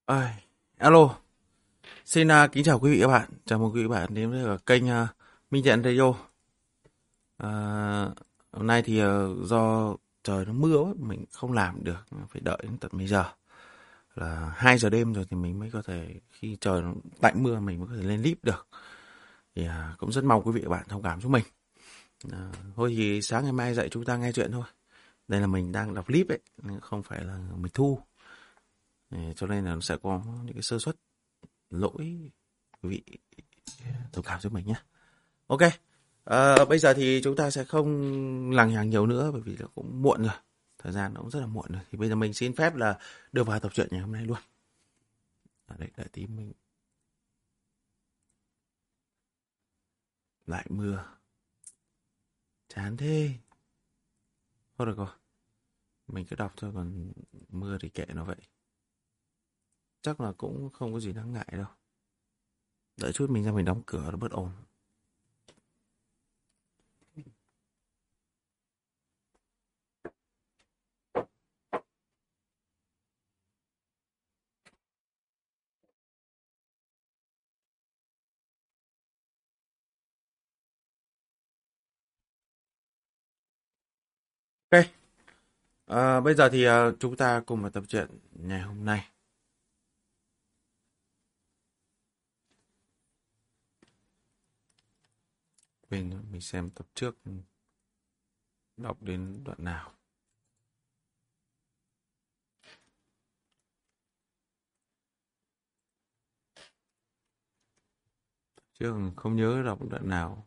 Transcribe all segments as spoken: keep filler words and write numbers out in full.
Ai, alo, xin à, kính chào quý vị và các bạn. Chào mừng quý vị và các bạn đến với cả kênh à, Minh Thiện Radio. À, hôm nay thì à, do trời nó mưa quá, mình không làm được, phải đợi đến tận bây giờ là hai giờ đêm rồi thì mình mới có thể, khi trời nó tạnh mưa mình mới có thể lên clip được. Thì à, cũng rất mong quý vị và các bạn thông cảm giúp mình. À, thôi thì sáng ngày mai dậy chúng ta nghe chuyện thôi. Đây là mình đang đọc clip ấy, không phải là mình thu. Để cho nên là nó sẽ có những cái sơ suất, lỗi, quý vị thông cảm giúp mình nhé. Ok, à, bây giờ thì chúng ta sẽ không lằng nhằng nhiều nữa bởi vì là cũng muộn rồi, thời gian nó cũng rất là muộn rồi. Thì bây giờ mình xin phép là đưa vào tập truyện ngày hôm nay luôn. À, đây, đợi tí mình lại mưa, chán thế. Thôi được rồi, mình cứ đọc thôi, còn mưa thì kệ nó vậy. Chắc là cũng không có gì đáng ngại đâu. Đợi chút mình ra mình đóng cửa nó bớt ồn. Ok, à, bây giờ thì à, chúng ta cùng vào tập truyện ngày hôm nay. Bên mình xem tập trước đọc đến đoạn nào. Chứ không nhớ đọc đoạn nào.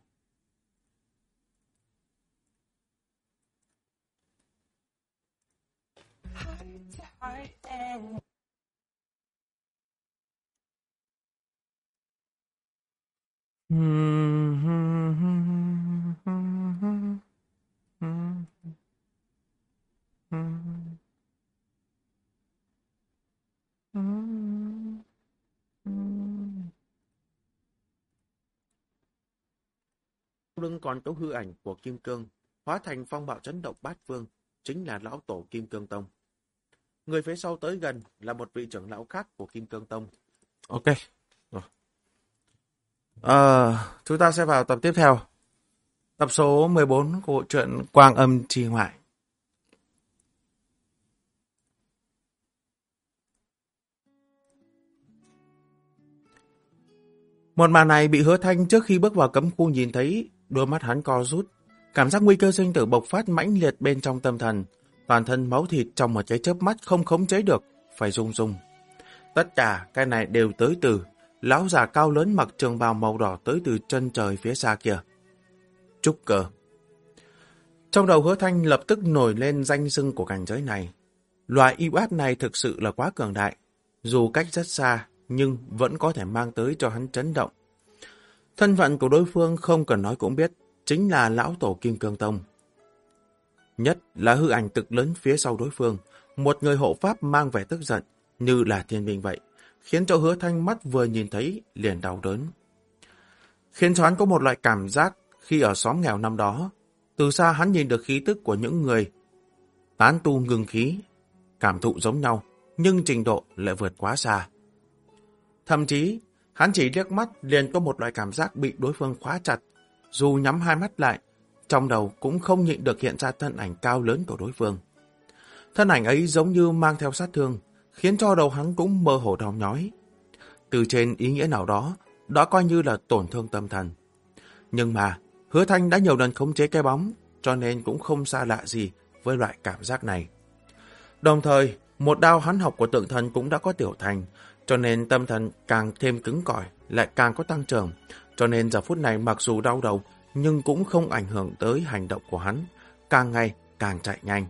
Lưng còn có hư ảnh của Kim Cương, hóa thành phong bạo chấn động bát phương, chính là lão tổ Kim Cương Tông. Người phía sau tới gần là một vị trưởng lão khác của Kim Cương Tông. Ok, rồi. Ờ, chúng ta sẽ vào tập tiếp theo. Tập số mười bốn của bộ truyện Quang Âm Chi Ngoại. Một màn này bị Hứa Thanh trước khi bước vào cấm khu nhìn thấy, đôi mắt hắn co rút. Cảm giác nguy cơ sinh tử bộc phát mãnh liệt bên trong tâm thần. Toàn thân máu thịt trong một cái chớp mắt không khống chế được, phải rung rung. Tất cả cái này đều tới từ lão già cao lớn mặc trường bào màu đỏ tới từ chân trời phía xa kia. Trúc Cơ. Trong đầu Hứa Thanh lập tức nổi lên danh xưng của cảnh giới này. Loại y bát này thực sự là quá cường đại. Dù cách rất xa, nhưng vẫn có thể mang tới cho hắn chấn động. Thân phận của đối phương không cần nói cũng biết, chính là lão tổ Kim Cương Tông. Nhất là hư ảnh cực lớn phía sau đối phương, một người hộ pháp mang vẻ tức giận, như là thiên binh vậy, khiến cho Hứa Thanh mắt vừa nhìn thấy liền đau đớn. Khiến cho hắn có một loại cảm giác khi ở xóm nghèo năm đó, từ xa hắn nhìn được khí tức của những người tán tu ngưng khí, cảm thụ giống nhau, nhưng trình độ lại vượt quá xa. Thậm chí, hắn chỉ liếc mắt liền có một loại cảm giác bị đối phương khóa chặt, dù nhắm hai mắt lại, trong đầu cũng không nhịn được hiện ra thân ảnh cao lớn của đối phương. Thân ảnh ấy giống như mang theo sát thương, khiến cho đầu hắn cũng mơ hồ đau nhói. Từ trên ý nghĩa nào đó, đó coi như là tổn thương tâm thần. Nhưng mà, Hứa Thanh đã nhiều lần khống chế cái bóng, cho nên cũng không xa lạ gì với loại cảm giác này. Đồng thời, một đao hắn học của tượng thần cũng đã có tiểu thành, cho nên tâm thần càng thêm cứng cỏi, lại càng có tăng trưởng. Cho nên giờ phút này mặc dù đau đầu, nhưng cũng không ảnh hưởng tới hành động của hắn, càng ngày càng chạy nhanh.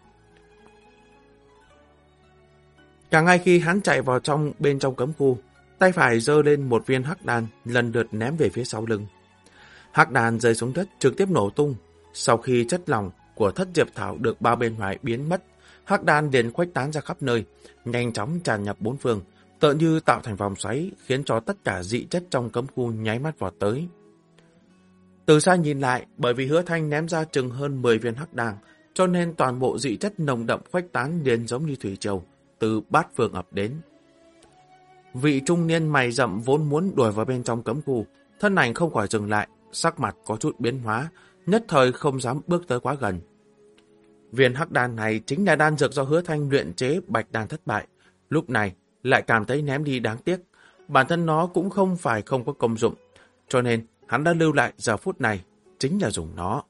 Càng ngay khi hắn chạy vào trong bên trong cấm khu, tay phải giơ lên một viên hắc đan, lần lượt ném về phía sau lưng. Hắc đan rơi xuống đất trực tiếp nổ tung. Sau khi chất lỏng của thất diệp thảo được bao bên ngoài biến mất, hắc đan liền khuếch tán ra khắp nơi, nhanh chóng tràn nhập bốn phương, tựa như tạo thành vòng xoáy, khiến cho tất cả dị chất trong cấm khu nháy mắt vọt tới. Từ xa nhìn lại, bởi vì Hứa Thanh ném ra chừng hơn mười viên hắc đan, cho nên toàn bộ dị chất nồng đậm khuếch tán liền giống như thủy triều, từ bát phương ập đến. Vị trung niên mày rậm vốn muốn đuổi vào bên trong cấm khu, thân ảnh không khỏi dừng lại, sắc mặt có chút biến hóa, nhất thời không dám bước tới quá gần. Viên hắc đan này chính là đan dược do Hứa Thanh luyện chế bạch đan thất bại, lúc này lại cảm thấy ném đi đáng tiếc. Bản thân nó cũng không phải không có công dụng, cho nên hắn đã lưu lại giờ phút này, chính là dùng nó.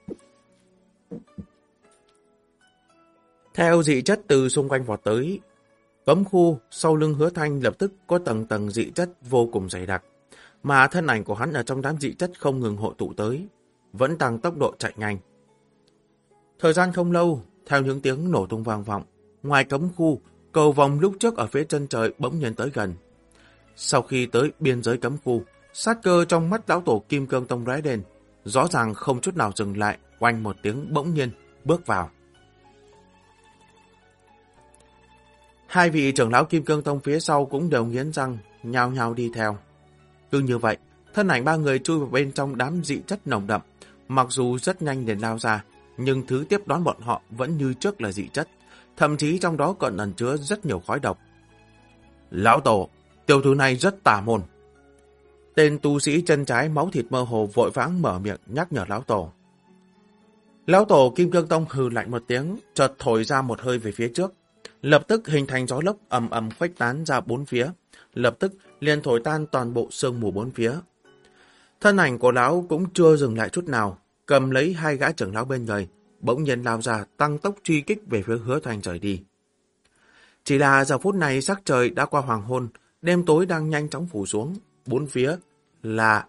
Theo dị chất từ xung quanh vọt tới, cấm khu sau lưng Hứa Thanh lập tức có tầng tầng dị chất vô cùng dày đặc, mà thân ảnh của hắn ở trong đám dị chất không ngừng hội tụ tới, vẫn tăng tốc độ chạy nhanh. Thời gian không lâu, theo những tiếng nổ tung vang vọng, ngoài cấm khu, cầu vòng lúc trước ở phía chân trời bỗng nhiên tới gần. Sau khi tới biên giới cấm khu, sát cơ trong mắt lão tổ Kim Cương Tông lóe lên, rõ ràng không chút nào dừng lại, oanh một tiếng bỗng nhiên bước vào. Hai vị trưởng lão Kim Cương Tông phía sau cũng đều nghiến răng, nhao nhao đi theo. Cứ như vậy, thân ảnh ba người chui vào bên trong đám dị chất nồng đậm, mặc dù rất nhanh để lao ra, nhưng thứ tiếp đón bọn họ vẫn như trước là dị chất, thậm chí trong đó còn ẩn chứa rất nhiều khói độc. Lão tổ, tiểu tử này rất tà môn. Tên tu sĩ chân trái máu thịt mơ hồ vội vã mở miệng nhắc nhở lão tổ. Lão tổ Kim Cương Tông hừ lạnh một tiếng, chợt thổi ra một hơi về phía trước, lập tức hình thành gió lốc ầm ầm khuếch tán ra bốn phía, lập tức liền thổi tan toàn bộ sương mù bốn phía. Thân ảnh của lão cũng chưa dừng lại chút nào, cầm lấy hai gã trưởng lão bên người, bỗng nhiên lao ra tăng tốc truy kích về phía Hứa Thanh rời đi. Chỉ là giờ phút này sắc trời đã qua hoàng hôn, đêm tối đang nhanh chóng phủ xuống, bốn phía là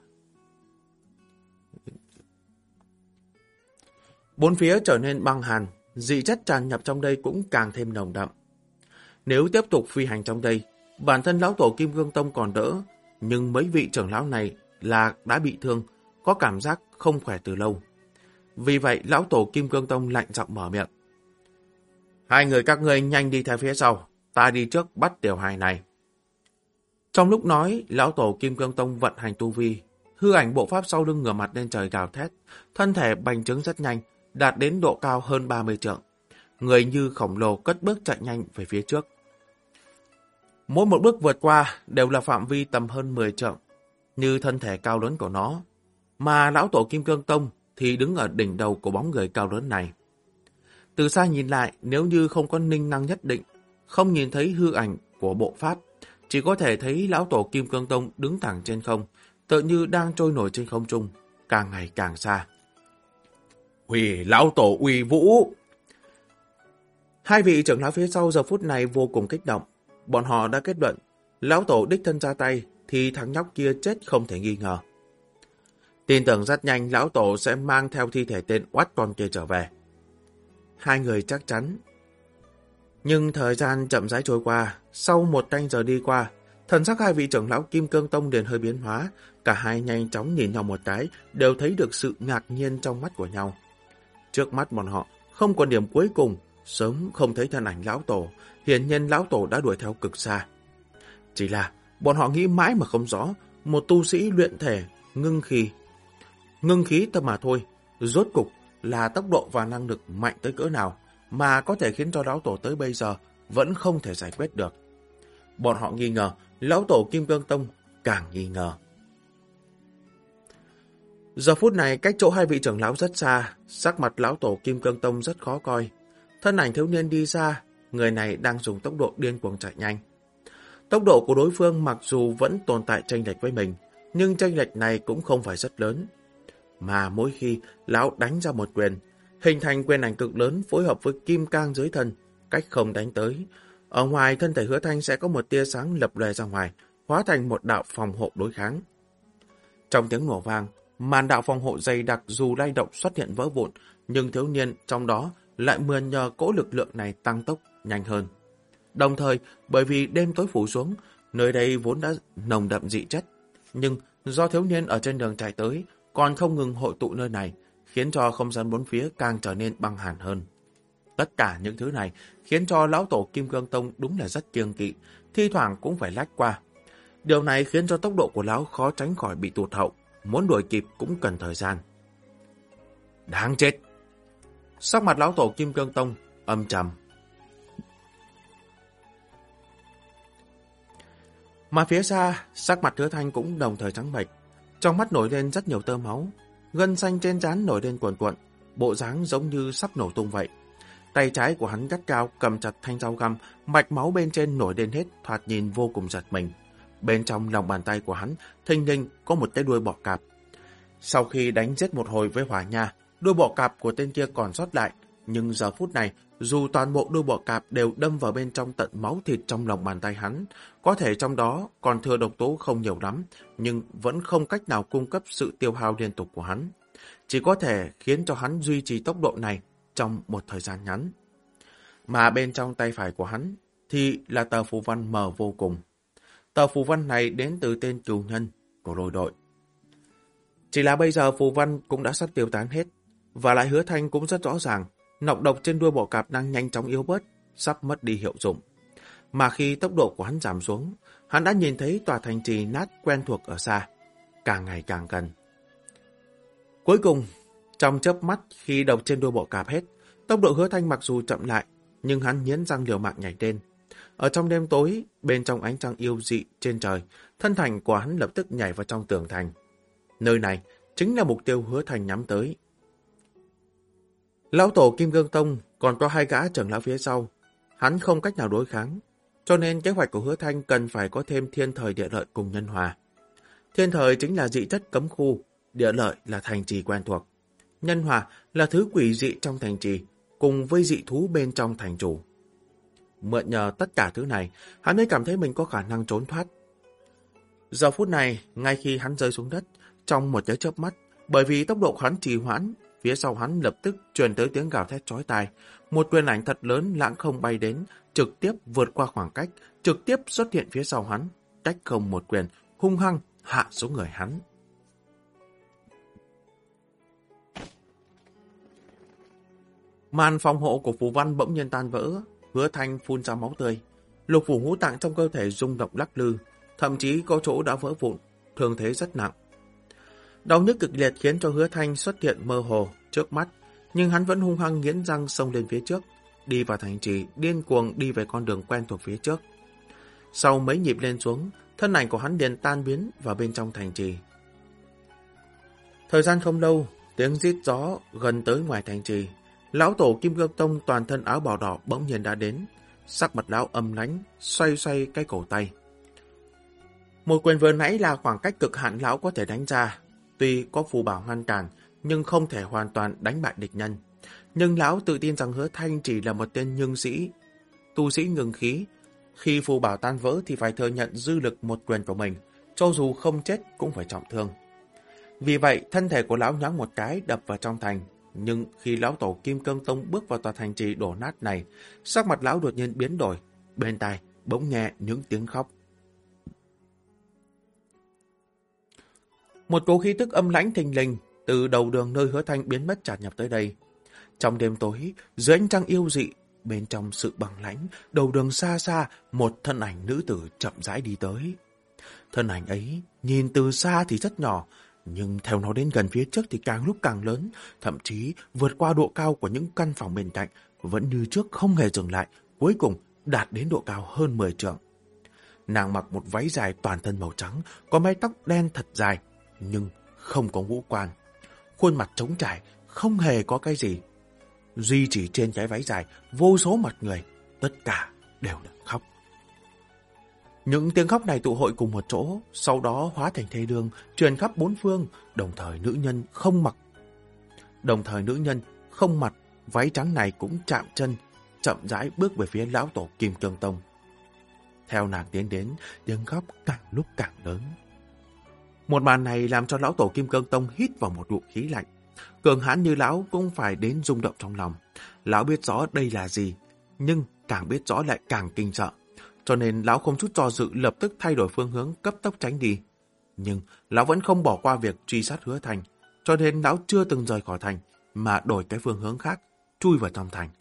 bốn phía trở nên băng hàn, dị chất tràn nhập trong đây cũng càng thêm nồng đậm. Nếu tiếp tục phi hành trong đây, bản thân lão tổ Kim Cương Tông còn đỡ, nhưng mấy vị trưởng lão này là đã bị thương, có cảm giác không khỏe từ lâu. Vì vậy, lão tổ Kim Cương Tông lạnh giọng mở miệng. Hai người các ngươi nhanh đi theo phía sau, ta đi trước bắt tiểu hài này. Trong lúc nói, lão tổ Kim Cương Tông vận hành tu vi, hư ảnh bộ pháp sau lưng ngửa mặt lên trời gào thét, thân thể bành trướng rất nhanh, đạt đến độ cao hơn ba mươi trượng. Người như khổng lồ cất bước chạy nhanh về phía trước. Mỗi một bước vượt qua đều là phạm vi tầm hơn mười trượng, như thân thể cao lớn của nó, mà lão tổ Kim Cương Tông thì đứng ở đỉnh đầu của bóng người cao lớn này. Từ xa nhìn lại, nếu như không có ninh năng nhất định, không nhìn thấy hư ảnh của bộ pháp, chỉ có thể thấy lão tổ Kim Cương Tông đứng thẳng trên không, tựa như đang trôi nổi trên không trung, càng ngày càng xa. Uy, lão tổ uy vũ! Hai vị trưởng lão phía sau giờ phút này vô cùng kích động. Bọn họ đã kết luận, lão tổ đích thân ra tay thì thằng nhóc kia chết không thể nghi ngờ. Tin tưởng rất nhanh lão tổ sẽ mang theo thi thể tên oát con kia trở về. Hai người chắc chắn. Nhưng thời gian chậm rãi trôi qua, sau một canh giờ đi qua, thần sắc hai vị trưởng lão Kim Cương Tông liền hơi biến hóa, cả hai nhanh chóng nhìn nhau một cái, đều thấy được sự ngạc nhiên trong mắt của nhau. Trước mắt bọn họ không còn điểm cuối cùng, sớm không thấy thân ảnh lão tổ, hiển nhiên lão tổ đã đuổi theo cực xa. Chỉ là bọn họ nghĩ mãi mà không rõ, một tu sĩ luyện thể ngưng khí, ngưng khí tâm mà thôi, rốt cục là tốc độ và năng lực mạnh tới cỡ nào mà có thể khiến cho lão tổ tới bây giờ vẫn không thể giải quyết được. Bọn họ nghi ngờ, lão tổ Kim Cương Tông càng nghi ngờ. Giờ phút này cách chỗ hai vị trưởng lão rất xa, sắc mặt lão tổ Kim Cương Tông rất khó coi. Thân ảnh thiếu niên đi xa, người này đang dùng tốc độ điên cuồng chạy nhanh. Tốc độ của đối phương mặc dù vẫn tồn tại chênh lệch với mình, nhưng chênh lệch này cũng không phải rất lớn. Mà mỗi khi lão đánh ra một quyền, hình thành quyền ảnh cực lớn phối hợp với kim cang dưới thân, cách không đánh tới. Ở ngoài thân thể Hứa Thanh sẽ có một tia sáng lập lòe ra ngoài, hóa thành một đạo phòng hộ đối kháng. Trong tiếng nổ vang, màn đạo phòng hộ dày đặc dù lay động xuất hiện vỡ vụn, nhưng thiếu niên trong đó lại mượn nhờ cỗ lực lượng này tăng tốc nhanh hơn. Đồng thời, bởi vì đêm tối phủ xuống, nơi đây vốn đã nồng đậm dị chất, nhưng do thiếu niên ở trên đường chạy tới, còn không ngừng hội tụ nơi này, khiến cho không gian bốn phía càng trở nên băng hàn hơn. Tất cả những thứ này khiến cho lão tổ Kim Cương Tông đúng là rất kiêng kỵ, thi thoảng cũng phải lách qua. Điều này khiến cho tốc độ của lão khó tránh khỏi bị tụt hậu, muốn đuổi kịp cũng cần thời gian. Đáng chết! Sắc mặt lão tổ Kim Cương Tông âm trầm. Mà phía xa, sắc mặt Hứa Thanh cũng đồng thời trắng bệch, trong mắt nổi lên rất nhiều tơ máu, gân xanh trên trán nổi lên cuồn cuộn, bộ dáng giống như sắp nổ tung vậy. Tay trái của hắn gắt cao cầm chặt thanh dao găm, mạch máu bên trên nổi lên hết, thoạt nhìn vô cùng giật mình. Bên trong lòng bàn tay của hắn, thình lình có một cái đuôi bọ cạp. Sau khi đánh giết một hồi với hỏa nha, đuôi bọ cạp của tên kia còn sót lại, nhưng giờ phút này, dù toàn bộ đuôi bọ cạp đều đâm vào bên trong tận máu thịt trong lòng bàn tay hắn, có thể trong đó còn thừa độc tố không nhiều lắm, nhưng vẫn không cách nào cung cấp sự tiêu hao liên tục của hắn. Chỉ có thể khiến cho hắn duy trì tốc độ này trong một thời gian ngắn. Mà bên trong tay phải của hắn thì là tờ phù văn mờ vô cùng. Tờ phù văn này đến từ tên cừu nhân của lôi đội. Chỉ là bây giờ phù văn cũng đã sắp tiêu tán hết, và lại Hứa Thanh cũng rất rõ ràng, nọc độc trên đuôi bọ cạp đang nhanh chóng yếu bớt, sắp mất đi hiệu dụng. Mà khi tốc độ của hắn giảm xuống, hắn đã nhìn thấy tòa thành trì nát quen thuộc ở xa, càng ngày càng gần. Cuối cùng, trong chớp mắt khi độc trên đuôi bọ cạp hết, tốc độ Hứa Thanh mặc dù chậm lại, nhưng hắn nghiến răng liều mạng nhảy lên. Ở trong đêm tối, bên trong ánh trăng yêu dị trên trời, thân thành của hắn lập tức nhảy vào trong tường thành. Nơi này chính là mục tiêu Hứa Thanh nhắm tới. Lão tổ Kim Cương Tông còn có hai gã trưởng lão phía sau, hắn không cách nào đối kháng, cho nên kế hoạch của Hứa Thanh cần phải có thêm thiên thời địa lợi cùng nhân hòa. Thiên thời chính là dị chất cấm khu, địa lợi là thành trì quen thuộc, nhân hòa là thứ quỷ dị trong thành trì, cùng với dị thú bên trong thành chủ. Mượn nhờ tất cả thứ này, hắn mới cảm thấy mình có khả năng trốn thoát. Giờ phút này, ngay khi hắn rơi xuống đất, trong một cái chớp mắt, bởi vì tốc độ hắn trì hoãn, phía sau hắn lập tức truyền tới tiếng gào thét chói tai. Một quyền ảnh thật lớn lãng không bay đến, trực tiếp vượt qua khoảng cách, trực tiếp xuất hiện phía sau hắn, cách không một quyền, hung hăng hạ xuống người hắn. Màn phòng hộ của phù văn bỗng nhiên tan vỡ, Hứa Thanh phun ra máu tươi. Lục phủ ngũ tạng trong cơ thể rung động lắc lư, thậm chí có chỗ đã vỡ vụn, thương thế rất nặng. Đau nhức cực liệt khiến cho Hứa Thanh xuất hiện mơ hồ trước mắt, nhưng hắn vẫn hung hăng nghiến răng xông lên phía trước, đi vào thành trì, điên cuồng đi về con đường quen thuộc phía trước. Sau mấy nhịp lên xuống, thân ảnh của hắn liền tan biến vào bên trong thành trì. Thời gian không lâu, tiếng rít gió gần tới ngoài thành trì. Lão tổ Kim Cương Tông toàn thân áo bào đỏ bỗng nhiên đã đến, sắc mặt lão âm lãnh, xoay xoay cái cổ tay. Một quyền vừa nãy là khoảng cách cực hạn lão có thể đánh ra, tuy có phù bảo ngăn cản, nhưng không thể hoàn toàn đánh bại địch nhân. Nhưng lão tự tin rằng Hứa Thanh chỉ là một tên nhưng sĩ, tu sĩ ngừng khí. Khi phù bảo tan vỡ thì phải thừa nhận dư lực một quyền của mình, cho dù không chết cũng phải trọng thương. Vì vậy, thân thể của lão nhoáng một cái đập vào trong thành. Nhưng khi lão tổ Kim Cương Tông bước vào tòa thành trì đổ nát này, sắc mặt lão đột nhiên biến đổi, bên tai bỗng nghe những tiếng khóc. Một cỗ khí tức âm lãnh thình lình từ đầu đường nơi Hứa Thanh biến mất tràn nhập tới đây. Trong đêm tối, dưới ánh trăng yêu dị, bên trong sự bằng lãnh, đầu đường xa xa, một thân ảnh nữ tử chậm rãi đi tới. Thân ảnh ấy nhìn từ xa thì rất nhỏ, nhưng theo nó đến gần phía trước thì càng lúc càng lớn, thậm chí vượt qua độ cao của những căn phòng bên cạnh, vẫn như trước không hề dừng lại, cuối cùng đạt đến độ cao hơn mười trượng. Nàng mặc một váy dài toàn thân màu trắng, có mái tóc đen thật dài, nhưng không có ngũ quan. Khuôn mặt trống trải, không hề có cái gì. Duy chỉ trên cái váy dài, vô số mặt người, tất cả đều là khóc. Những tiếng khóc này tụ hội cùng một chỗ, sau đó hóa thành thê lương, truyền khắp bốn phương, đồng thời nữ nhân không mặc. Đồng thời nữ nhân không mặc, váy trắng này cũng chạm chân, chậm rãi bước về phía lão tổ Kim Cương Tông. Theo nàng tiến đến, tiếng khóc càng lúc càng lớn. Một màn này làm cho lão tổ Kim Cương Tông hít vào một ngụm khí lạnh. Cường hãn như lão cũng phải đến rung động trong lòng. Lão biết rõ đây là gì, nhưng càng biết rõ lại càng kinh sợ. Cho nên lão không chút do dự lập tức thay đổi phương hướng cấp tốc tránh đi. Nhưng lão vẫn không bỏ qua việc truy sát Hứa Thanh, cho nên lão chưa từng rời khỏi thành, mà đổi cái phương hướng khác, chui vào trong thành.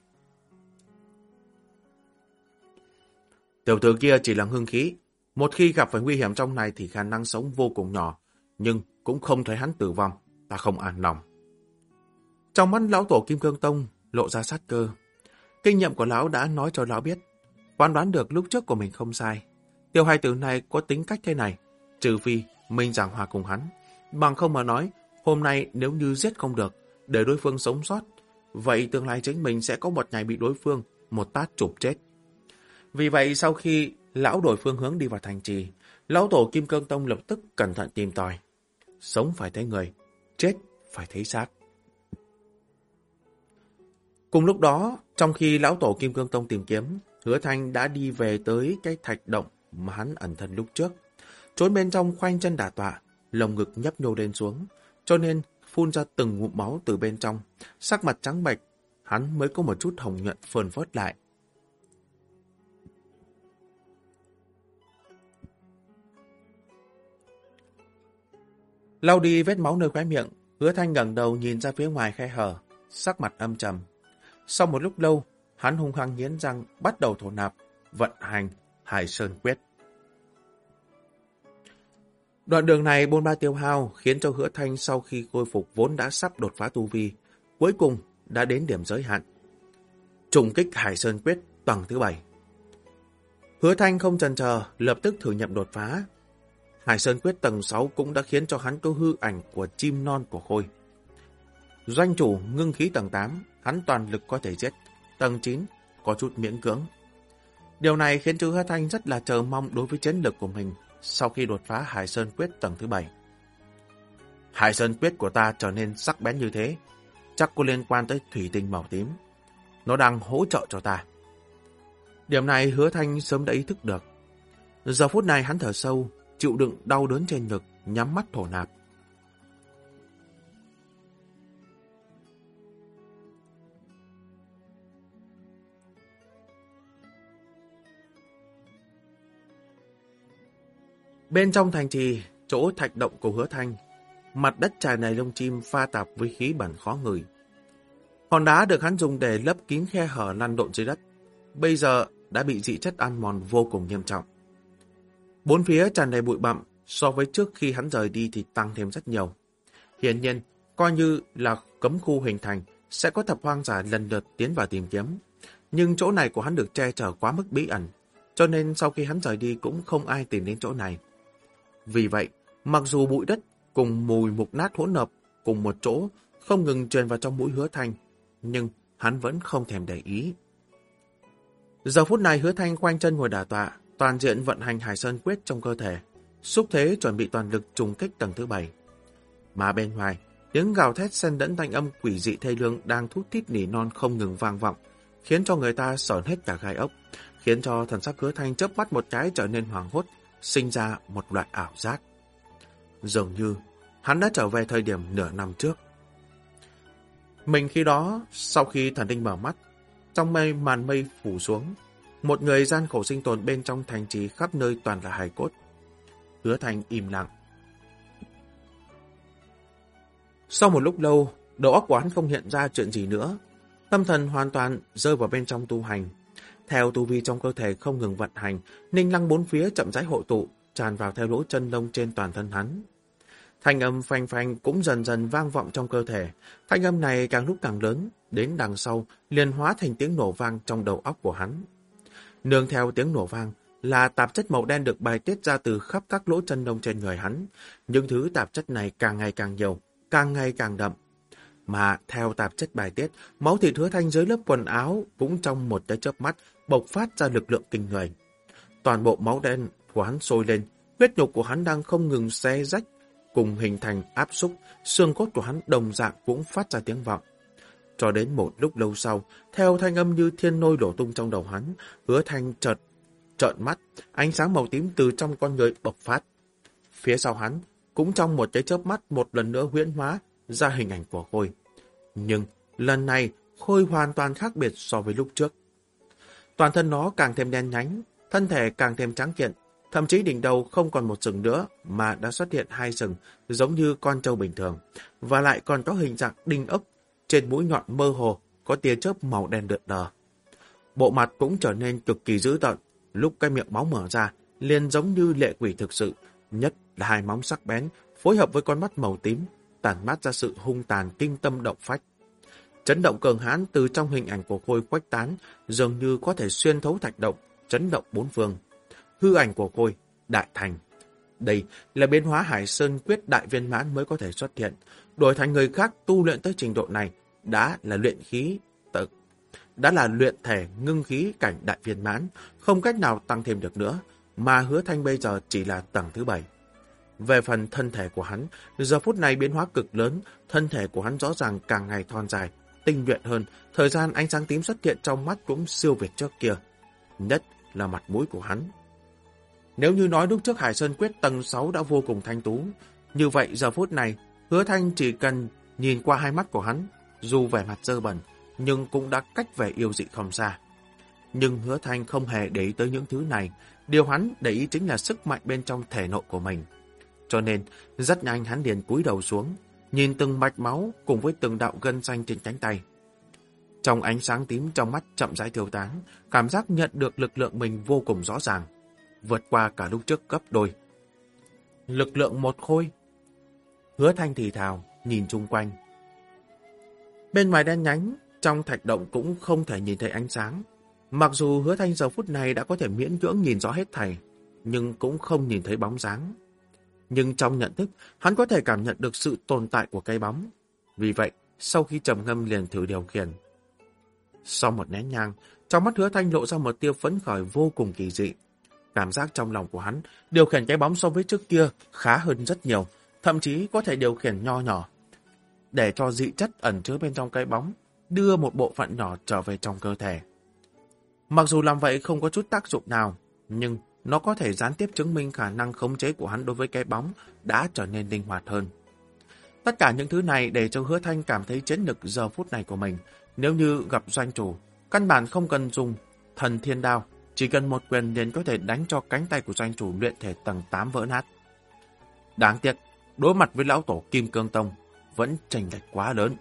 Tiểu tử kia chỉ là hưng khí, một khi gặp phải nguy hiểm trong này thì khả năng sống vô cùng nhỏ, nhưng cũng không thấy hắn tử vong, ta không an lòng. Trong mắt lão tổ Kim Cương Tông lộ ra sát cơ. Kinh nghiệm của lão đã nói cho lão biết, phán đoán được lúc trước của mình không sai. Tiểu hài tử này có tính cách thế này, trừ phi mình giảng hòa cùng hắn. Bằng không mà nói, hôm nay nếu như giết không được, để đối phương sống sót, vậy tương lai chính mình sẽ có một ngày bị đối phương một tát chụp chết. Vì vậy sau khi lão đổi phương hướng đi vào thành trì, lão tổ Kim Cương Tông lập tức cẩn thận tìm tòi. Sống phải thấy người, chết phải thấy xác. Cùng lúc đó, trong khi lão tổ Kim Cương Tông tìm kiếm, Hứa Thanh đã đi về tới cái thạch động mà hắn ẩn thân lúc trước. Trốn bên trong khoanh chân đả tọa, lồng ngực nhấp nhô lên xuống, cho nên phun ra từng ngụm máu từ bên trong, sắc mặt trắng bệch, hắn mới có một chút hồng nhuận phơn phớt lại. Lau đi vết máu nơi khóe miệng, Hứa Thanh ngẩng đầu nhìn ra phía ngoài khe hở, sắc mặt âm trầm. Sau một lúc lâu, hắn hung hăng nghiến răng bắt đầu thổ nạp, vận hành Hải Sơn Quyết. Đoạn đường này bôn ba tiêu hao khiến cho Hứa Thanh sau khi khôi phục vốn đã sắp đột phá tu vi, cuối cùng đã đến điểm giới hạn. Trùng kích Hải Sơn Quyết tầng thứ bảy. Hứa Thanh không chần chờ, lập tức thử nhậm đột phá. Hải Sơn Quyết tầng sáu cũng đã khiến cho hắn có hư ảnh của chim non của Khôi. Doanh chủ ngưng khí tầng tám, hắn toàn lực có thể giết. Tầng chín có chút miễn cưỡng. Điều này khiến cho Hứa Thanh rất là chờ mong đối với chiến lực của mình sau khi đột phá Hải Sơn Quyết tầng thứ bảy. Hải Sơn Quyết của ta trở nên sắc bén như thế, chắc có liên quan tới thủy tinh màu tím. Nó đang hỗ trợ cho ta. Điểm này Hứa Thanh sớm đã ý thức được. Giờ phút này hắn thở sâu, chịu đựng đau đớn trên ngực, nhắm mắt thổ nạp. Bên trong thành trì, chỗ thạch động của Hứa Thanh, mặt đất trải này lông chim pha tạp với khí bẩn khó ngửi. Hòn đá được hắn dùng để lấp kín khe hở lăn lộn dưới đất, bây giờ đã bị dị chất ăn mòn vô cùng nghiêm trọng. Bốn phía tràn đầy bụi bặm, so với trước khi hắn rời đi thì tăng thêm rất nhiều. Hiển nhiên, coi như là cấm khu hình thành, sẽ có thập hoang giả lần lượt tiến vào tìm kiếm. Nhưng chỗ này của hắn được che chở quá mức bí ẩn, cho nên sau khi hắn rời đi cũng không ai tìm đến chỗ này. Vì vậy, mặc dù bụi đất cùng mùi mục nát hỗn hợp cùng một chỗ không ngừng truyền vào trong mũi Hứa Thanh, nhưng hắn vẫn không thèm để ý. Giờ phút này Hứa Thanh khoanh chân ngồi đả tọa, toàn diện vận hành Hải Sơn Quyết trong cơ thể, xúc thế chuẩn bị toàn lực trùng kích tầng thứ bảy. Mà bên ngoài, tiếng gào thét xen lẫn thanh âm quỷ dị thê lương đang thút thít nỉ non không ngừng vang vọng, khiến cho người ta sởn hết cả gai ốc, khiến cho thần sắc Hứa Thanh chớp mắt một cái trở nên hoảng hốt, sinh ra một loại ảo giác. Dường như hắn đã trở về thời điểm nửa năm trước. Mình khi đó, sau khi thần linh mở mắt, trong mây màn mây phủ xuống, một người gian khổ sinh tồn bên trong thành trì khắp nơi toàn là hài cốt. Hứa Thanh im lặng. Sau một lúc lâu, đầu óc của hắn không hiện ra chuyện gì nữa. Tâm thần hoàn toàn rơi vào bên trong tu hành. Theo tu vi trong cơ thể không ngừng vận hành, ninh lăng bốn phía chậm rãi hội tụ, tràn vào theo lỗ chân lông trên toàn thân hắn. Thanh âm phanh phanh cũng dần dần vang vọng trong cơ thể. Thanh âm này càng lúc càng lớn, đến đằng sau liền hóa thành tiếng nổ vang trong đầu óc của hắn. Nương theo tiếng nổ vang là tạp chất màu đen được bài tiết ra từ khắp các lỗ chân lông trên người hắn. Những thứ tạp chất này càng ngày càng nhiều, càng ngày càng đậm. Mà theo tạp chất bài tiết, máu thịt Hứa Thanh dưới lớp quần áo cũng trong một cái chớp mắt bộc phát ra lực lượng kinh người. Toàn bộ máu đen của hắn sôi lên, huyết nhục của hắn đang không ngừng xé rách, cùng hình thành áp xúc, xương cốt của hắn đồng dạng cũng phát ra tiếng vọng. Cho đến một lúc lâu sau, theo thanh âm như thiên lôi đổ tung trong đầu hắn, Hứa Thanh chợt trợn mắt, ánh sáng màu tím từ trong con người bộc phát. Phía sau hắn, cũng trong một cái chớp mắt một lần nữa huyễn hóa ra hình ảnh của Khôi. Nhưng lần này, Khôi hoàn toàn khác biệt so với lúc trước. Toàn thân nó càng thêm đen nhánh, thân thể càng thêm trắng kiện, thậm chí đỉnh đầu không còn một sừng nữa mà đã xuất hiện hai sừng giống như con trâu bình thường, và lại còn có hình dạng đinh ốc, trên mũi nhọn mơ hồ có tia chớp màu đen đượt đờ. Bộ mặt cũng trở nên cực kỳ dữ tợn, lúc cái miệng máu mở ra liền giống như lệ quỷ thực sự, nhất là hai móng sắc bén phối hợp với con mắt màu tím, tản mát ra sự hung tàn kinh tâm động phách. Chấn động cường hãn từ trong hình ảnh của Khôi khuếch tán, dường như có thể xuyên thấu thạch động, chấn động bốn phương. hư ảnh của Khôi, đại thành. Đây là biến hóa Hải Sơn Quyết đại viên mãn mới có thể xuất hiện. Đổi thành người khác tu luyện tới trình độ này đã là luyện khí tự, đã là luyện thể ngưng khí cảnh đại viên mãn, không cách nào tăng thêm được nữa, mà Hứa Thanh bây giờ chỉ là tầng thứ bảy. Về phần thân thể của hắn, giờ phút này biến hóa cực lớn, thân thể của hắn rõ ràng càng ngày thon dài, tinh luyện hơn, thời gian ánh sáng tím xuất hiện trong mắt cũng siêu việt trước kia. Nhất là mặt mũi của hắn. Nếu như nói lúc trước Hải Sơn Quyết tầng sáu đã vô cùng thanh tú, như vậy giờ phút này, Hứa Thanh chỉ cần nhìn qua hai mắt của hắn, dù vẻ mặt dơ bẩn, nhưng cũng đã cách vẻ yêu dị không xa. Nhưng Hứa Thanh không hề để ý tới những thứ này, điều hắn để ý chính là sức mạnh bên trong thể nội của mình. Cho nên, rất nhanh hắn liền cúi đầu xuống, nhìn từng mạch máu cùng với từng đạo gân xanh trên cánh tay. Trong ánh sáng tím trong mắt chậm rãi tiêu tán, cảm giác nhận được lực lượng mình vô cùng rõ ràng, vượt qua cả lúc trước gấp đôi. Lực lượng một Khôi. Hứa Thanh thì thào, nhìn chung quanh. Bên ngoài đen nhánh, trong thạch động cũng không thể nhìn thấy ánh sáng. Mặc dù Hứa Thanh giờ phút này đã có thể miễn cưỡng nhìn rõ hết thảy, nhưng cũng không nhìn thấy bóng dáng. Nhưng trong nhận thức, hắn có thể cảm nhận được sự tồn tại của cái bóng. Vì vậy, sau khi trầm ngâm liền thử điều khiển. Sau một nén nhang, trong mắt Hứa Thanh lộ ra một tia phấn khởi vô cùng kỳ dị. Cảm giác trong lòng của hắn, điều khiển cái bóng so với trước kia khá hơn rất nhiều, thậm chí có thể điều khiển nho nhỏ, để cho dị chất ẩn chứa bên trong cái bóng, đưa một bộ phận nhỏ trở về trong cơ thể. Mặc dù làm vậy không có chút tác dụng nào, nhưng nó có thể gián tiếp chứng minh khả năng khống chế của hắn đối với cái bóng đã trở nên linh hoạt hơn. Tất cả những thứ này để cho Hứa Thanh cảm thấy chiến lực giờ phút này của mình, nếu như gặp doanh chủ, căn bản không cần dùng thần thiên đao, chỉ cần một quyền liền có thể đánh cho cánh tay của doanh chủ luyện thể tầng tám vỡ nát. Đáng tiếc, đối mặt với lão tổ Kim Cương Tông, vẫn chênh lệch quá lớn.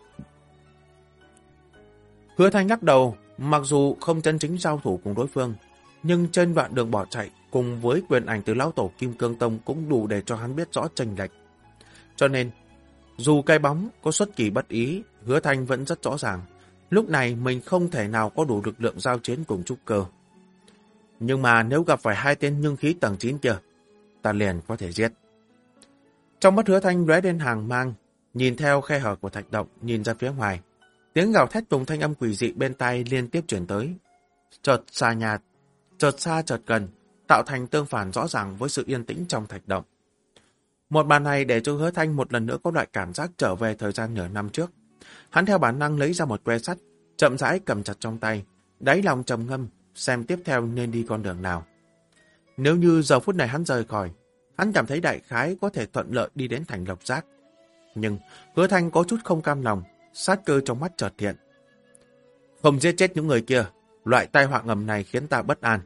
Hứa Thanh lắc đầu, mặc dù không chân chính giao thủ cùng đối phương, nhưng trên đoạn đường bỏ chạy cùng với quyền ảnh từ lão tổ Kim Cương Tông cũng đủ để cho hắn biết rõ chênh lệch. Cho nên, dù cái bóng có xuất kỳ bất ý, Hứa Thanh vẫn rất rõ ràng, lúc này mình không thể nào có đủ lực lượng giao chiến cùng trúc cơ. Nhưng mà nếu gặp phải hai tên ngưng khí tầng chín kia, ta liền có thể giết. Trong mắt Hứa Thanh lóe lên hàng mang, nhìn theo khe hở của thạch động, nhìn ra phía ngoài. Tiếng gào thét cùng thanh âm quỷ dị bên tai liên tiếp chuyển tới. Chợt xa nhạt, chợt xa chợt gần, tạo thành tương phản rõ ràng với sự yên tĩnh trong thạch động. Một màn này để cho Hứa Thanh một lần nữa có loại cảm giác trở về thời gian nửa năm trước. Hắn theo bản năng lấy ra một que sắt, chậm rãi cầm chặt trong tay, đáy lòng trầm ngâm, xem tiếp theo nên đi con đường nào. Nếu như giờ phút này hắn rời khỏi, hắn cảm thấy đại khái có thể thuận lợi đi đến thành Lộc Giác. Nhưng Hứa Thanh có chút không cam lòng, sát cơ trong mắt chợt hiện. Không giết chết những người kia, loại tai họa ngầm này khiến ta bất an.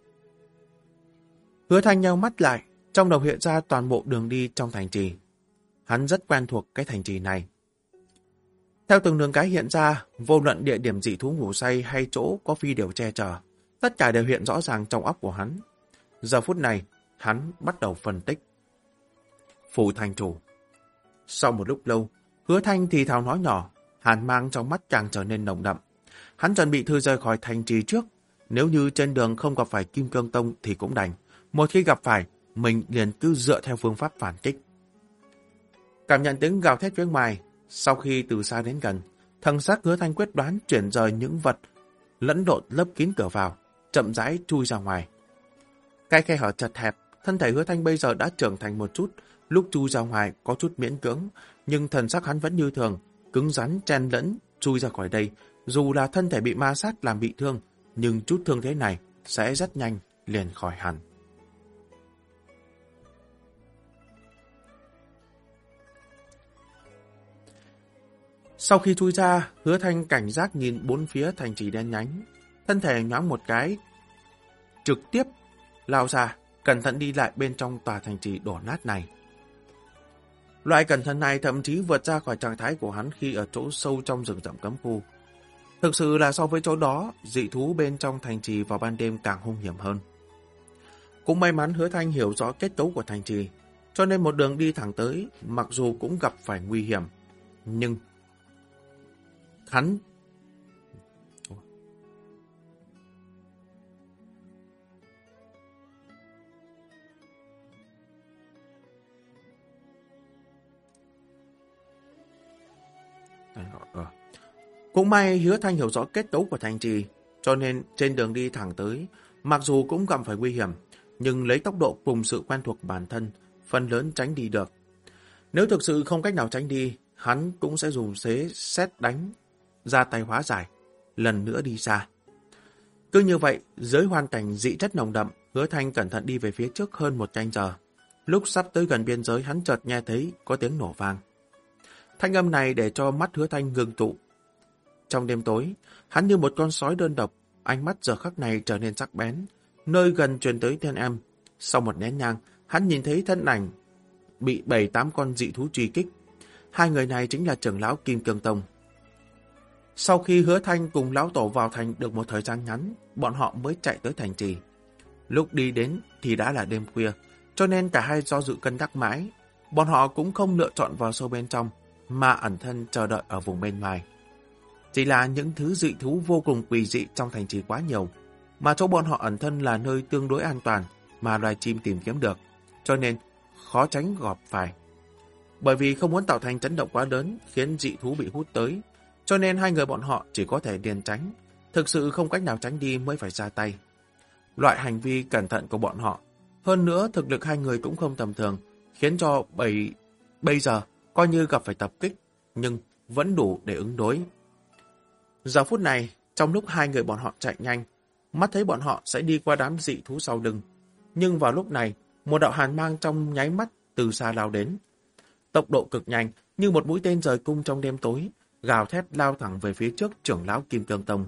Hứa Thanh nheo mắt lại, trong đầu hiện ra toàn bộ đường đi trong thành trì. Hắn rất quen thuộc cái thành trì này. Theo từng đường cái hiện ra, vô luận địa điểm dị thú ngủ say hay chỗ có phi điều che chở, tất cả đều hiện rõ ràng trong óc của hắn. Giờ phút này, hắn bắt đầu phân tích. Phủ thành chủ. Sau một lúc lâu, Hứa Thanh thì thào nói nhỏ, hàn mang trong mắt càng trở nên nồng đậm. Hắn chuẩn bị thư rời khỏi thành trì trước. Nếu như trên đường không gặp phải Kim Cương Tông thì cũng đành. Một khi gặp phải, mình liền cứ dựa theo phương pháp phản kích. Cảm nhận tiếng gào thét phía ngoài, sau khi từ xa đến gần, thần sắc Hứa Thanh quyết đoán chuyển rời những vật lẫn lộn lấp kín cửa vào, chậm rãi chui ra ngoài. Cái khe hở chật hẹp, thân thể Hứa Thanh bây giờ đã trưởng thành một chút, lúc chui ra ngoài có chút miễn cưỡng, nhưng thần sắc hắn vẫn như thường, cứng rắn chen lẫn chui ra khỏi đây. Dù là thân thể bị ma sát làm bị thương, nhưng chút thương thế này sẽ rất nhanh liền khỏi hẳn. Sau khi chui ra, Hứa Thanh cảnh giác nhìn bốn phía thành trì đen nhánh, thân thể nhoáng một cái, trực tiếp lao ra, cẩn thận đi lại bên trong tòa thành trì đổ nát này. Loại cẩn thận này thậm chí vượt ra khỏi trạng thái của hắn khi ở chỗ sâu trong rừng rậm cấm khu. Thực sự là so với chỗ đó, dị thú bên trong thành trì vào ban đêm càng hung hiểm hơn. Cũng may mắn Hứa Thanh hiểu rõ kết cấu của thành trì, cho nên một đường đi thẳng tới, mặc dù cũng gặp phải nguy hiểm, nhưng hắn Cũng may Hứa Thanh hiểu rõ kết cấu của thành trì, cho nên trên đường đi thẳng tới, mặc dù cũng gặp phải nguy hiểm, nhưng lấy tốc độ cùng sự quen thuộc bản thân, phần lớn tránh đi được. Nếu thực sự không cách nào tránh đi, hắn cũng sẽ dùng xế xét đánh, ra tay hóa giải, lần nữa đi xa. Cứ như vậy, dưới hoàn cảnh dị chất nồng đậm, Hứa Thanh cẩn thận đi về phía trước hơn một canh giờ. Lúc sắp tới gần biên giới, hắn chợt nghe thấy có tiếng nổ vang. Thanh âm này để cho mắt Hứa Thanh ngưng tụ. Trong đêm tối, hắn như một con sói đơn độc, ánh mắt giờ khắc này trở nên sắc bén, nơi gần truyền tới tên em. Sau một nén nhang, hắn nhìn thấy thân ảnh bị bảy tám con dị thú truy kích. Hai người này chính là trưởng lão Kim Cương Tông. Sau khi Hứa Thanh cùng lão tổ vào thành được một thời gian ngắn, bọn họ mới chạy tới thành trì. Lúc đi đến thì đã là đêm khuya, cho nên cả hai do dự cân nhắc mãi. Bọn họ cũng không lựa chọn vào sâu bên trong, mà ẩn thân chờ đợi ở vùng bên ngoài. Chỉ là những thứ dị thú vô cùng quỷ dị trong thành trì quá nhiều, mà chỗ bọn họ ẩn thân là nơi tương đối an toàn mà loài chim tìm kiếm được, cho nên khó tránh gặp phải. Bởi vì không muốn tạo thành chấn động quá lớn khiến dị thú bị hút tới, cho nên hai người bọn họ chỉ có thể điền tránh, thực sự không cách nào tránh đi mới phải ra tay. Loại hành vi cẩn thận của bọn họ, hơn nữa thực lực hai người cũng không tầm thường, khiến cho bảy bây giờ coi như gặp phải tập kích, nhưng vẫn đủ để ứng đối. Giờ phút này, trong lúc hai người bọn họ chạy nhanh, mắt thấy bọn họ sẽ đi qua đám dị thú sau lưng. Nhưng vào lúc này, một đạo hàn mang trong nháy mắt từ xa lao đến. Tốc độ cực nhanh, như một mũi tên rời cung trong đêm tối, gào thét lao thẳng về phía trước trưởng lão Kim Cương Tông.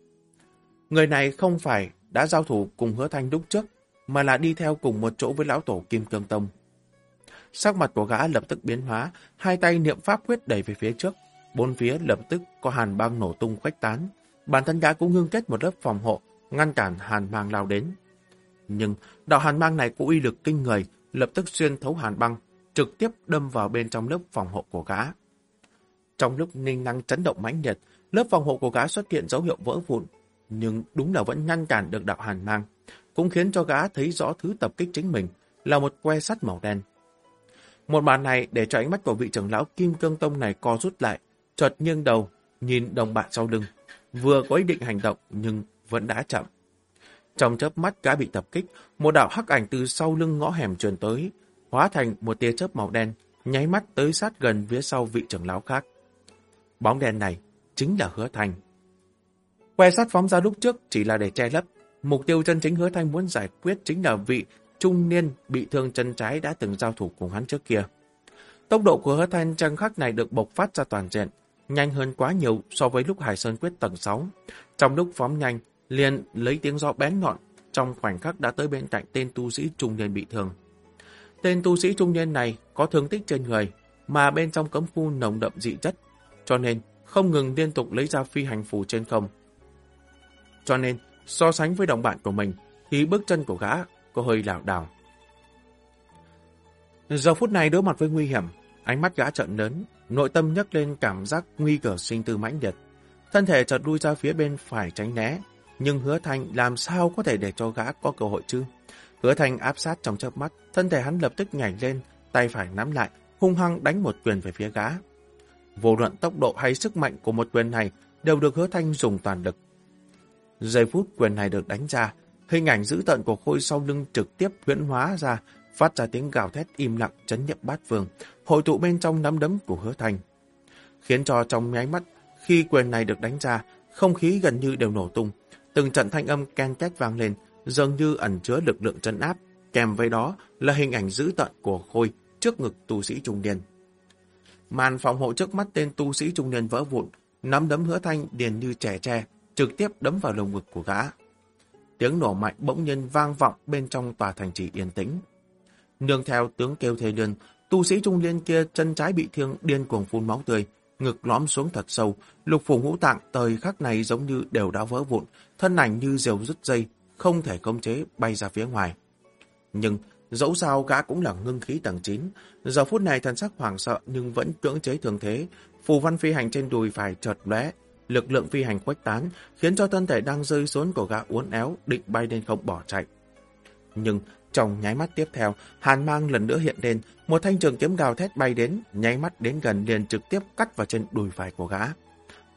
Người này không phải đã giao thủ cùng Hứa Thanh lúc trước, mà là đi theo cùng một chỗ với lão tổ Kim Cương Tông. Sắc mặt của gã lập tức biến hóa, hai tay niệm pháp quyết đẩy về phía trước. Bốn phía lập tức có hàn băng nổ tung khuếch tán. Bản thân gã cũng ngưng kết một lớp phòng hộ, ngăn cản hàn mang lao đến. Nhưng đạo hàn mang này có uy lực kinh người, lập tức xuyên thấu hàn băng, trực tiếp đâm vào bên trong lớp phòng hộ của gã. Trong lúc ninh năng chấn động mãnh liệt, lớp phòng hộ của gã xuất hiện dấu hiệu vỡ vụn, nhưng đúng là vẫn ngăn cản được đạo hàn mang, cũng khiến cho gã thấy rõ thứ tập kích chính mình là một que sắt màu đen. Một màn này để cho ánh mắt của vị trưởng lão Kim Cương Tông này co rút lại, chợt nghiêng đầu nhìn đồng bạn sau lưng, vừa có ý định hành động nhưng vẫn đã chậm. Trong chớp mắt gã bị tập kích, một đạo hắc ảnh từ sau lưng ngõ hẻm truyền tới, hóa thành một tia chớp màu đen, nháy mắt tới sát gần phía sau vị trưởng lão khác. Bóng đen này chính là Hứa Thanh. Que sắt phóng ra lúc trước chỉ là để che lấp, mục tiêu chân chính Hứa Thanh muốn giải quyết chính là vị trung niên bị thương chân trái đã từng giao thủ cùng hắn trước kia. Tốc độ của Hứa Thanh trong khắc này được bộc phát ra toàn diện, nhanh hơn quá nhiều so với lúc Hải Sơn Quyết tầng sáu. Trong lúc phóng nhanh, liền lấy tiếng gió bén nhọn, trong khoảnh khắc đã tới bên cạnh tên tu sĩ trung niên bị thương. Tên tu sĩ trung niên này có thương tích trên người, mà bên trong cấm khu nồng đậm dị chất, cho nên không ngừng liên tục lấy ra phi hành phù trên không. Cho nên, so sánh với đồng bạn của mình, thì bước chân của gã có hơi lảo đảo. Giờ phút này đối mặt với nguy hiểm, ánh mắt gã trợn lớn, nội tâm nhấc lên cảm giác nguy cơ sinh tử mãnh liệt. Thân thể chợt lui ra phía bên phải tránh né, nhưng Hứa Thanh làm sao có thể để cho gã có cơ hội chứ? Hứa Thanh áp sát trong chớp mắt, thân thể hắn lập tức nhảy lên, tay phải nắm lại, hung hăng đánh một quyền về phía gã. Vô luận tốc độ hay sức mạnh của một quyền này đều được Hứa Thanh dùng toàn lực. Giây phút quyền này được đánh ra, hình ảnh dữ tợn của Khôi sau lưng trực tiếp huyễn hóa ra, phát ra tiếng gào thét im lặng chấn nhiếp bát phương, hội tụ bên trong nắm đấm của Hứa Thanh, khiến cho trong nháy mắt khi quyền này được đánh ra, không khí gần như đều nổ tung, từng trận thanh âm ken két vang lên, dường như ẩn chứa lực lượng trấn áp, kèm với đó là hình ảnh dữ tợn của Khôi trước ngực tu sĩ trung niên. Màn phòng hộ trước mắt tên tu sĩ trung niên vỡ vụn, nắm đấm Hứa Thanh điền như trẻ tre, trực tiếp đấm vào lồng ngực của gã. Tiếng nổ mạnh bỗng nhiên vang vọng bên trong tòa thành trì yên tĩnh. Nương theo tiếng kêu thê lương, tu sĩ trung niên kia chân trái bị thương điên cuồng phun máu tươi, ngực lõm xuống thật sâu, lục phủ ngũ tạng thời khắc này giống như đều đã vỡ vụn, thân ảnh như diều dứt dây, không thể khống chế bay ra phía ngoài. Nhưng dẫu sao gã cũng là ngưng khí tầng chín, giờ phút này thần sắc hoảng sợ nhưng vẫn cưỡng chế thường thế, phù văn phi hành trên đùi phải chợt lóe, lực lượng phi hành khuếch tán, khiến cho thân thể đang rơi xuống của gã uốn éo, định bay lên không bỏ chạy. Nhưng trong nháy mắt tiếp theo, hàn mang lần nữa hiện lên, một thanh trường kiếm gào thét bay đến, nháy mắt đến gần liền trực tiếp cắt vào trên đùi phải của gã.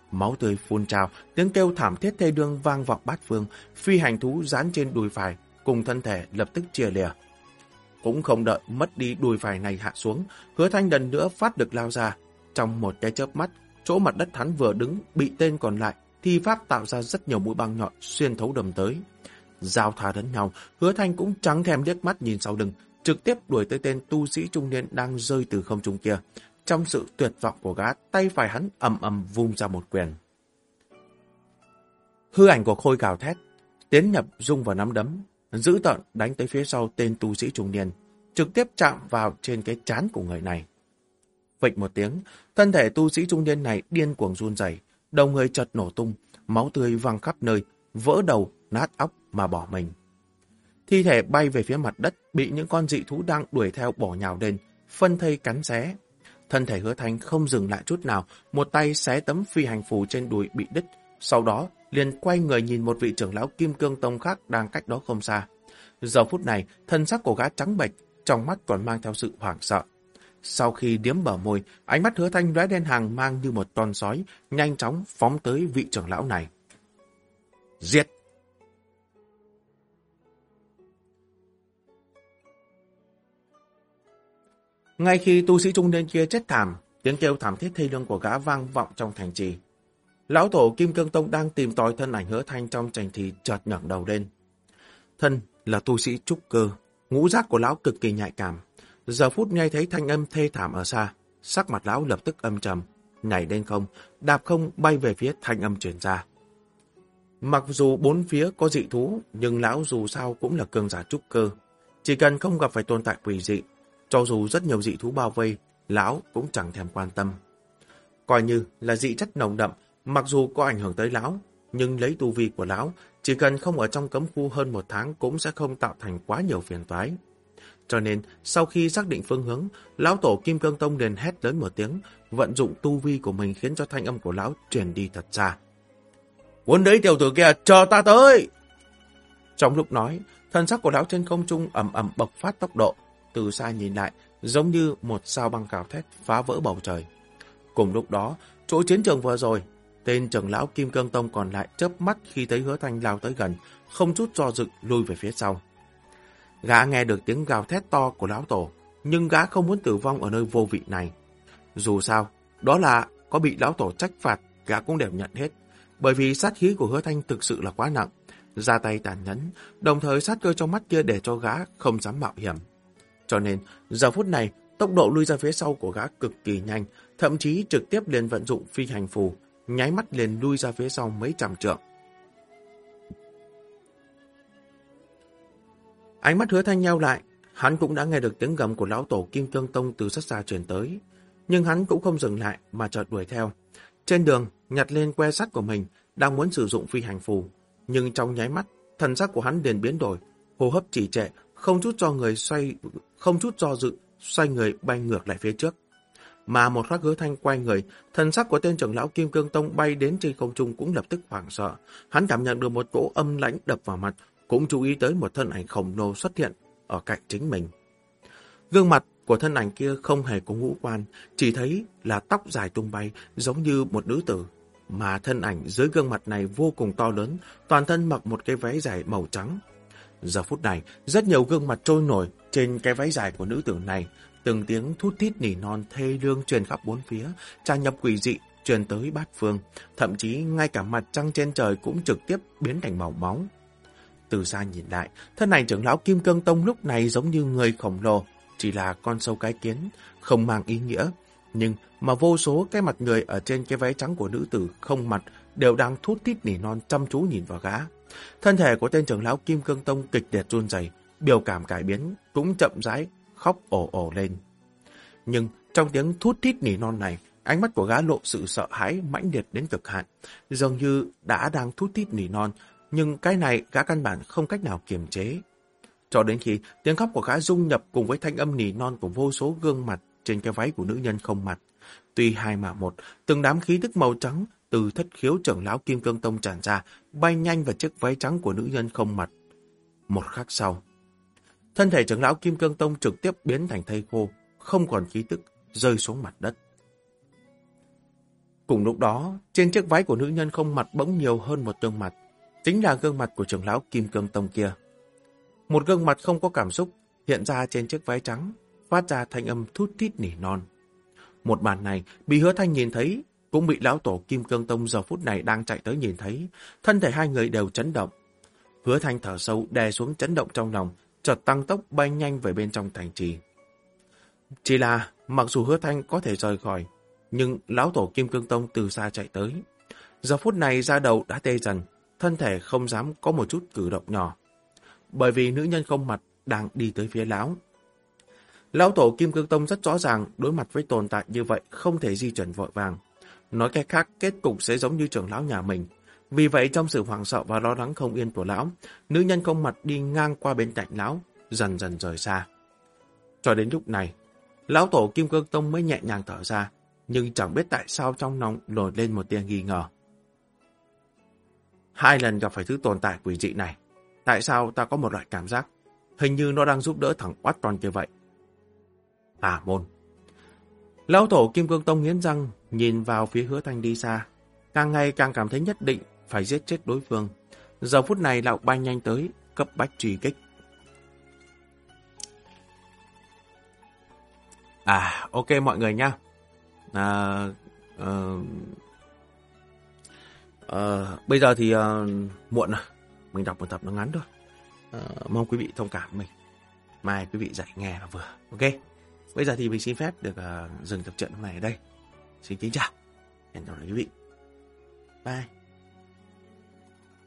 Máu tươi phun trào, tiếng kêu thảm thiết thê đương vang vọng bát phương, phi hành thú dán trên đùi phải, cùng thân thể lập tức chia lìa. Cũng không đợi mất đi đùi phải này hạ xuống, Hứa Thanh lần nữa phát lực lao ra. Trong một cái chớp mắt, chỗ mặt đất hắn vừa đứng bị tên còn lại thi pháp tạo ra rất nhiều mũi băng nhọn xuyên thấu đâm tới. Giao thoa lẫn nhau, Hứa Thanh cũng chẳng thèm liếc mắt nhìn sau lưng, trực tiếp đuổi tới tên tu sĩ trung niên đang rơi từ không trung kia. Trong sự tuyệt vọng của gã, tay phải hắn ầm ầm vung ra một quyền. Hư ảnh của Khôi gào thét, tiến nhập dung vào nắm đấm, dữ tợn đánh tới phía sau tên tu sĩ trung niên, trực tiếp chạm vào trên cái trán của người này. Phịch một tiếng, thân thể tu sĩ trung niên này điên cuồng run rẩy, đầu người chợt nổ tung, máu tươi văng khắp nơi, vỡ đầu, nát óc mà bỏ mình. Thi thể bay về phía mặt đất, bị những con dị thú đang đuổi theo bổ nhào lên, phân thây cắn xé. Thân thể Hứa Thanh không dừng lại chút nào, một tay xé tấm phi hành phù trên đùi bị đứt, sau đó liền quay người nhìn một vị trưởng lão Kim Cương Tông khác đang cách đó không xa. Giờ phút này, thân sắc của gã trắng bệch, trong mắt còn mang theo sự hoảng sợ. Sau khi điếm bờ môi, ánh mắt Hứa Thanh lóe đen hàng mang như một con sói, nhanh chóng phóng tới vị trưởng lão này. Giết! Ngay khi tu sĩ trung niên kia chết thảm, tiếng kêu thảm thiết thê lương của gã vang vọng trong thành trì. Lão tổ Kim Cương Tông đang tìm tòi thân ảnh Hứa Thanh trong thành trì chợt ngẩng đầu lên. Thân là tu sĩ trúc cơ, ngũ giác của lão cực kỳ nhạy cảm. Giờ phút nghe thấy thanh âm thê thảm ở xa, sắc mặt lão lập tức âm trầm, nhảy lên không, đạp không bay về phía thanh âm truyền ra. Mặc dù bốn phía có dị thú, nhưng lão dù sao cũng là cường giả trúc cơ, chỉ cần không gặp phải tồn tại quỷ dị, cho dù rất nhiều dị thú bao vây, lão cũng chẳng thèm quan tâm. Coi như là dị chất nồng đậm, mặc dù có ảnh hưởng tới lão, nhưng lấy tu vi của lão, chỉ cần không ở trong cấm khu hơn một tháng cũng sẽ không tạo thành quá nhiều phiền toái. Cho nên, sau khi xác định phương hướng, lão tổ Kim Cương Tông liền hét lớn một tiếng, vận dụng tu vi của mình khiến cho thanh âm của lão truyền đi thật xa. Quân đấy tiểu tử kia, chờ ta tới! Trong lúc nói, thân sắc của lão trên không trung ầm ầm bộc phát tốc độ, từ xa nhìn lại, giống như một sao băng cào thét phá vỡ bầu trời. Cùng lúc đó, chỗ chiến trường vừa rồi, tên trưởng lão Kim Cương Tông còn lại chớp mắt khi thấy Hứa Thanh lao tới gần, không chút do dự lui về phía sau. Gã nghe được tiếng gào thét to của lão tổ, nhưng gã không muốn tử vong ở nơi vô vị này. Dù sao, đó là có bị lão tổ trách phạt, gã cũng đều nhận hết, bởi vì sát khí của Hứa Thanh thực sự là quá nặng, ra tay tàn nhẫn, đồng thời sát cơ trong mắt kia để cho gã không dám mạo hiểm. Cho nên, giờ phút này, tốc độ lui ra phía sau của gã cực kỳ nhanh, thậm chí trực tiếp liền vận dụng phi hành phù, nháy mắt liền lui ra phía sau mấy trăm trượng. Ánh mắt Hứa Thanh nheo lại, hắn cũng đã nghe được tiếng gầm của lão tổ Kim Cương Tông từ rất xa truyền tới, nhưng hắn cũng không dừng lại mà chợt đuổi theo. Trên đường, nhặt lên que sắt của mình, đang muốn sử dụng phi hành phù, nhưng trong nháy mắt, thần sắc của hắn liền biến đổi, hô hấp trì trệ, không chút do người xoay, không chút do dự, xoay người bay ngược lại phía trước. Mà một khắc Hứa Thanh quay người, thần sắc của tên trưởng lão Kim Cương Tông bay đến trên không trung cũng lập tức hoảng sợ. Hắn cảm nhận được một cỗ âm lãnh đập vào mặt, cũng chú ý tới một thân ảnh khổng lồ xuất hiện ở cạnh chính mình. Gương mặt của thân ảnh kia không hề có ngũ quan, chỉ thấy là tóc dài tung bay giống như một nữ tử. Mà thân ảnh dưới gương mặt này vô cùng to lớn, toàn thân mặc một cái váy dài màu trắng. Giờ phút này, rất nhiều gương mặt trôi nổi trên cái váy dài của nữ tử này, từng tiếng thút thít nỉ non thê lương truyền khắp bốn phía, tràn nhập quỷ dị, truyền tới bát phương, thậm chí ngay cả mặt trăng trên trời cũng trực tiếp biến thành màu máu. Từ xa nhìn lại, thân ảnh trưởng lão Kim Cương Tông lúc này giống như người khổng lồ, chỉ là con sâu cái kiến, không mang ý nghĩa. Nhưng mà vô số cái mặt người ở trên cái váy trắng của nữ tử không mặt đều đang thút thít nỉ non chăm chú nhìn vào gã. Thân thể của tên trưởng lão Kim Cương Tông kịch liệt run rẩy, biểu cảm cải biến, cũng chậm rãi khóc ồ ồ lên. Nhưng trong tiếng thút thít nỉ non này, ánh mắt của gã lộ sự sợ hãi mãnh liệt đến cực hạn, dường như đã đang thút thít nỉ non, nhưng cái này gã căn bản không cách nào kiềm chế. Cho đến khi tiếng khóc của gã dung nhập cùng với thanh âm nỉ non của vô số gương mặt trên cái váy của nữ nhân không mặt. Tuy hai mà một, từng đám khí tức màu trắng từ thất khiếu trưởng lão Kim Cương Tông tràn ra, bay nhanh vào chiếc váy trắng của nữ nhân không mặt. Một khắc sau, thân thể trưởng lão Kim Cương Tông trực tiếp biến thành thây khô, không còn khí tức, rơi xuống mặt đất. Cùng lúc đó, trên chiếc váy của nữ nhân không mặt bỗng nhiều hơn một gương mặt, chính là gương mặt của trưởng lão Kim Cương Tông kia. Một gương mặt không có cảm xúc hiện ra trên chiếc váy trắng, phát ra thanh âm thút thít nỉ non. Một màn này bị Hứa Thanh nhìn thấy, cũng bị lão tổ Kim Cương Tông giờ phút này đang chạy tới nhìn thấy, thân thể hai người đều chấn động. Hứa Thanh thở sâu đè xuống chấn động trong lòng, chợt tăng tốc bay nhanh về bên trong thành trì. Chỉ là, mặc dù Hứa Thanh có thể rời khỏi, nhưng lão tổ Kim Cương Tông từ xa chạy tới. Giờ phút này da đầu đã tê dần, thân thể không dám có một chút cử động nhỏ. Bởi vì nữ nhân không mặt đang đi tới phía lão. Lão tổ Kim Cương Tông rất rõ ràng đối mặt với tồn tại như vậy không thể di chuyển vội vàng. Nói cách khác, kết cục sẽ giống như trưởng lão nhà mình. Vì vậy trong sự hoảng sợ và lo lắng không yên của lão, nữ nhân không mặt đi ngang qua bên cạnh lão, dần dần rời xa. Cho đến lúc này, lão tổ Kim Cương Tông mới nhẹ nhàng thở ra, nhưng chẳng biết tại sao trong lòng nổi lên một tia nghi ngờ. Hai lần gặp phải thứ tồn tại quỷ dị này, tại sao ta có một loại cảm giác hình như nó đang giúp đỡ thằng oát con kia vậy? Tà môn. Lão tổ Kim Cương Tông nghiến răng, nhìn vào phía Hứa Thanh đi xa, càng ngày càng cảm thấy nhất định phải giết chết đối phương. Giờ phút này lão bay nhanh tới, cấp bách truy kích. À, ok mọi người nha. À, uh, uh, bây giờ thì uh, muộn rồi, mình đọc một tập nó ngắn thôi. Uh, mong quý vị thông cảm mình. Mai quý vị dạy nghe là vừa. Ok. Bây giờ thì mình xin phép được uh, dừng tập truyện hôm nay ở đây. Xin kính chào. Hẹn gặp lại quý vị. Bye.